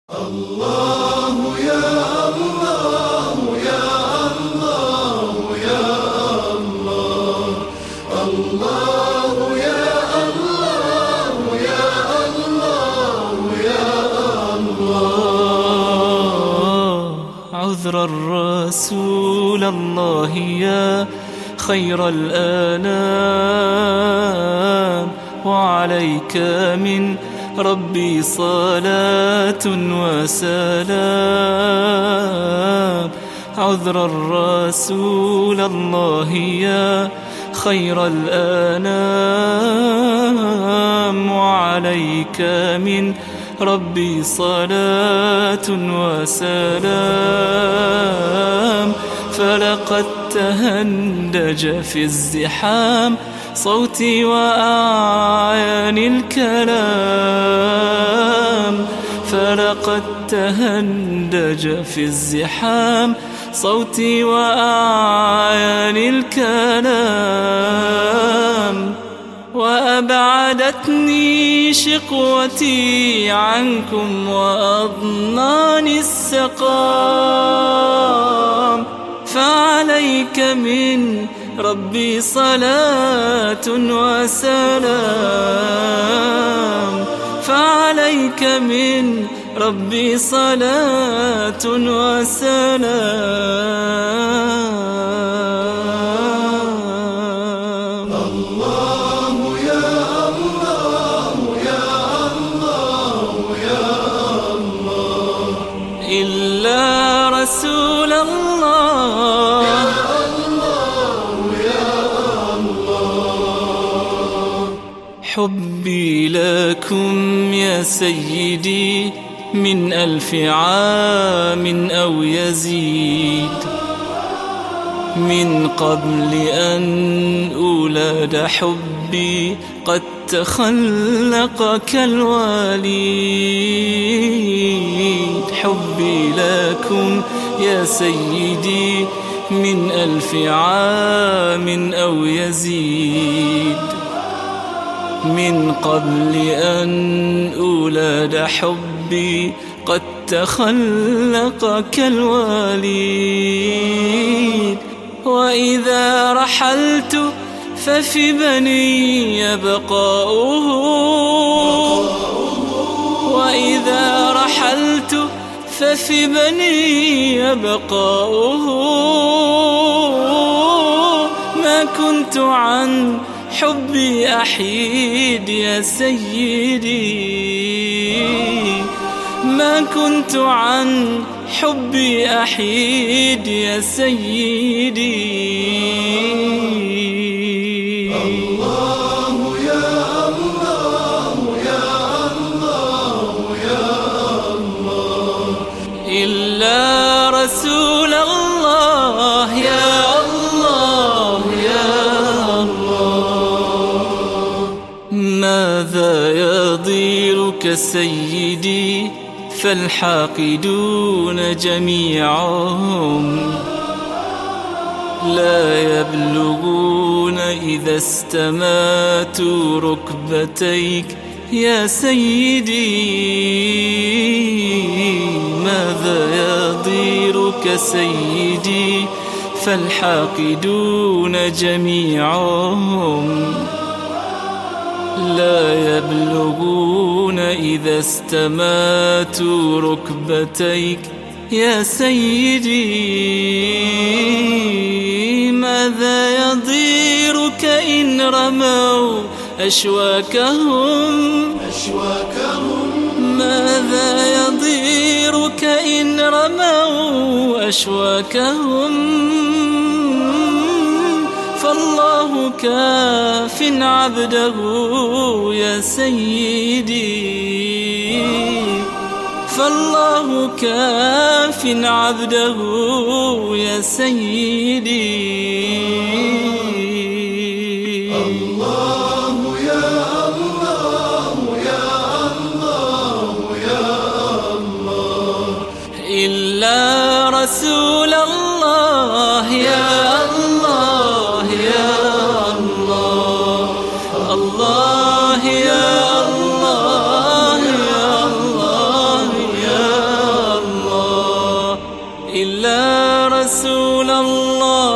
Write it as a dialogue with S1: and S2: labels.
S1: الله يا الله يا الله يا الله الله يا الله يا الله يا الله
S2: عذر الرسول الله يا خير الأنام وعليك من ربي صلاة وسلام. عذر الرسول الله يا خير الأنام وعليك من ربي صلاة وسلام. فلقد تهندج في الزحام صوتي وأعياني الكلام. فلقد تهندج في الزحام صوتي وأعياني الكلام. وأبعدتني شقوتي عنكم وأضناني السقام. فعليك من ربي صلاة وسلام. فعليك من ربي صلاة وسلام.
S1: الله يا الله يا الله يا الله
S2: إلا رسول الله حبي لكم يا سيدي من 1000 عام أو يزيد. من قبل أن أولد حبي قد تخلق كالوليد. حبي لكم يا سيدي من 1000 عام أو يزيد. من قبل أن أولد حبي قد تخلق كالوليد. وإذا رحلت ففي بني بقاؤه. وإذا رحلت ففي بني بقاؤه. ما كنت عن حبي أحيد يا سيدي. ما كنت عن حبي أحيد يا سيدي.
S1: الله يا الله يا الله يا الله
S2: إلا رسول الله يا الله يا الله. ماذا يضيرك سيدي فالحاقدون جميعهم لا يبلغون إذا استماتوا ركبتيك يا سيدي. ماذا يضيرك سيدي فالحاقدون جميعهم لا يبلغون إذا استماتوا ركبتيك يا سيدي. ماذا يضيرك إن رموا أشواكهم. ماذا يضيرك إن رموا أشواكهم. فالله كاف عبده يا سيدي. فالله كاف عبده يا سيدي.
S1: الله يا الله يا الله يا الله
S2: إلا رسول الله يا الله يا الله. الله يا الله يا الله يا رسول الله